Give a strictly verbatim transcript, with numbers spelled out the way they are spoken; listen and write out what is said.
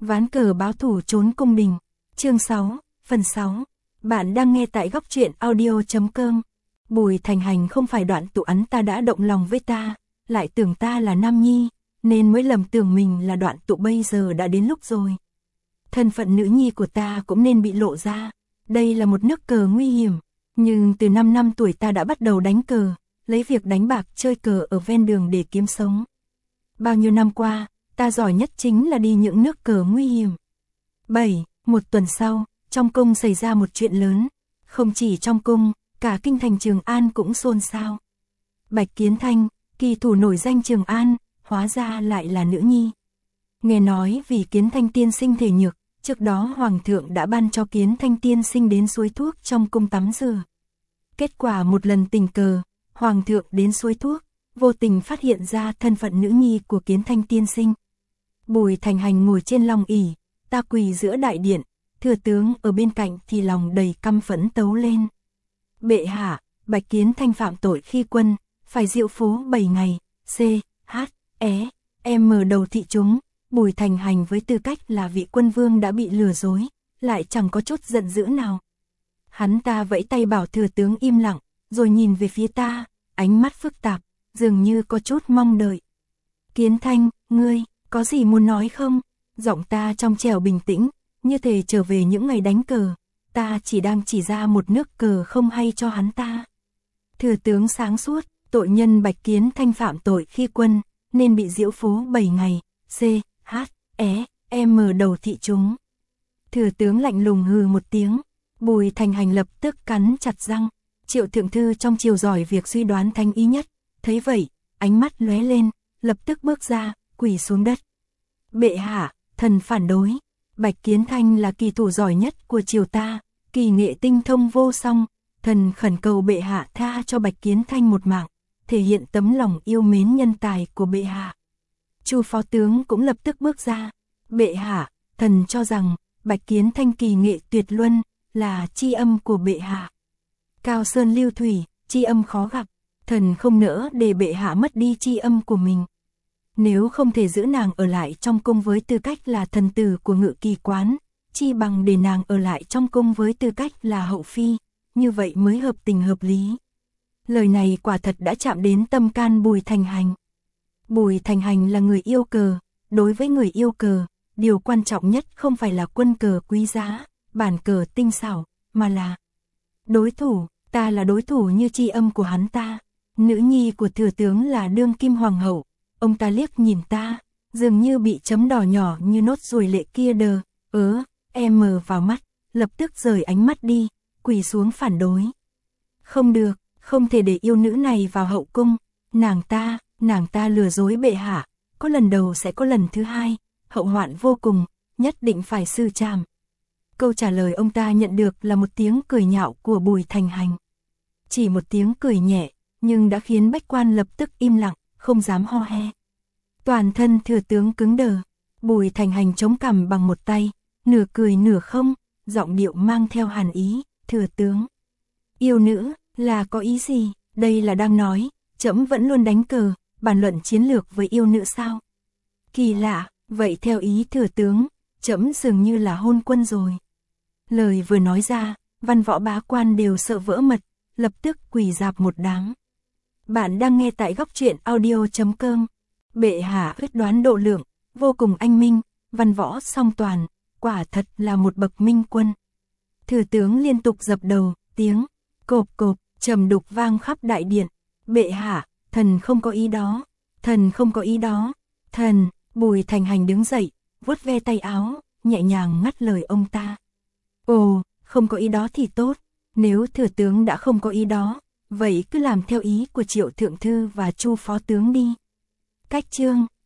Ván cờ báo thủ trốn cung đình. Chương sáu, phần sáu. Bạn đang nghe tại góc truyện audio.com. Bùi Thành Hành không phải đoạn tụ ắn ta đã động lòng với ta, lại tưởng ta là nam nhi, nên mới lầm tưởng mình là đoạn tụ, bây giờ đã đến lúc rồi. Thân phận nữ nhi của ta cũng nên bị lộ ra. Đây là một nước cờ nguy hiểm, nhưng từ năm năm tuổi ta đã bắt đầu đánh cờ, lấy việc đánh bạc chơi cờ ở ven đường để kiếm sống. Bao nhiêu năm qua, ta giỏi nhất chính là đi những nước cờ nguy hiểm. bảy. Một tuần sau, trong cung xảy ra một chuyện lớn. Không chỉ trong cung, cả kinh thành Trường An cũng xôn xao. Bạch Kiến Thanh, kỳ thủ nổi danh Trường An, hóa ra lại là nữ nhi. Nghe nói vì Kiến Thanh tiên sinh thể nhược, trước đó Hoàng thượng đã ban cho Kiến Thanh tiên sinh đến suối thuốc trong cung tắm rửa. Kết quả một lần tình cờ, Hoàng thượng đến suối thuốc, vô tình phát hiện ra thân phận nữ nhi của Kiến Thanh tiên sinh. Bùi Thành Hành ngồi trên long ỷ, ta quỳ giữa đại điện, thừa tướng ở bên cạnh thì lòng đầy căm phẫn tấu lên. Bệ hạ, Bạch Kiến Thanh phạm tội khi quân, phải diệu phố bảy ngày, C, H, E, M đầu thị chúng. Bùi Thành Hành với tư cách là vị quân vương đã bị lừa dối, lại chẳng có chút giận dữ nào. Hắn ta vẫy tay bảo thừa tướng im lặng, rồi nhìn về phía ta, ánh mắt phức tạp, dường như có chút mong đợi. Kiến Thanh, ngươi, có gì muốn nói không? Giọng ta trong trẻo bình tĩnh, như thể trở về những ngày đánh cờ, ta chỉ đang chỉ ra một nước cờ không hay cho hắn ta. Thừa tướng sáng suốt, tội nhân Bạch Kiến Thanh phạm tội khi quân, nên bị diễu phố bảy ngày, C, H, E, M đầu thị chúng. Thừa tướng lạnh lùng hừ một tiếng, Bùi Thành Hành lập tức cắn chặt răng. Triệu thượng thư trong triều giỏi việc suy đoán thánh ý nhất, thấy vậy, ánh mắt lóe lên, lập tức bước ra, quỳ xuống đất. Bệ hạ, thần phản đối. Bạch Kiến Thanh là kỳ thủ giỏi nhất của triều ta, kỳ nghệ tinh thông vô song, thần khẩn cầu bệ hạ tha cho Bạch Kiến Thanh một mạng, thể hiện tấm lòng yêu mến nhân tài của bệ hạ. Chu phó tướng cũng lập tức bước ra. Bệ hạ, thần cho rằng Bạch Kiến Thanh kỳ nghệ tuyệt luân, là tri âm của bệ hạ. Cao sơn lưu thủy, tri âm khó gặp, thần không nỡ để bệ hạ mất đi tri âm của mình. Nếu không thể giữ nàng ở lại trong cung với tư cách là thần tử của Ngự Kỳ quán, chi bằng để nàng ở lại trong cung với tư cách là hậu phi, như vậy mới hợp tình hợp lý. Lời này quả thật đã chạm đến tâm can Bùi Thành Hành. Bùi Thành Hành là người yêu cờ, đối với người yêu cờ, điều quan trọng nhất không phải là quân cờ quý giá, bản cờ tinh xảo, mà là đối thủ. Ta là đối thủ như tri âm của hắn ta. Nữ nhi của thừa tướng là đương kim hoàng hậu. Ông ta liếc nhìn ta, dường như bị chấm đỏ nhỏ như nốt ruồi lệ kia đờ, ớ, em vào mắt, lập tức rời ánh mắt đi, quỳ xuống phản đối. Không được, không thể để yêu nữ này vào hậu cung. Nàng ta, nàng ta lừa dối bệ hạ, có lần đầu sẽ có lần thứ hai, hậu hoạn vô cùng, nhất định phải xử trảm. Câu trả lời ông ta nhận được là một tiếng cười nhạo của Bùi Thành Hành. Chỉ một tiếng cười nhẹ, nhưng đã khiến bách quan lập tức im lặng, không dám ho he. Toàn thân thừa tướng cứng đờ, Bùi Thành Hành chống cằm bằng một tay, nửa cười nửa không, giọng điệu mang theo hàn ý, thừa tướng. Yêu nữ, là có ý gì? Đây là đang nói, trẫm vẫn luôn đánh cờ, bàn luận chiến lược với yêu nữ sao? Kỳ lạ, vậy theo ý thừa tướng, trẫm dường như là hôn quân rồi. Lời vừa nói ra, văn võ bá quan đều sợ vỡ mật, lập tức quỳ rạp một đám. Bạn đang nghe tại góc truyện audio.com. Bệ hạ quyết đoán độ lượng, vô cùng anh minh, văn võ song toàn, quả thật là một bậc minh quân. Thừa tướng liên tục dập đầu, tiếng cộp cộp trầm đục vang khắp đại điện. Bệ hạ, thần không có ý đó, thần không có ý đó, thần. Bùi Thành Hành đứng dậy, vuốt ve tay áo, nhẹ nhàng ngắt lời ông ta. Ồ, không có ý đó thì tốt, nếu thừa tướng đã không có ý đó, vậy cứ làm theo ý của Triệu thượng thư và Chu phó tướng đi. Cách chương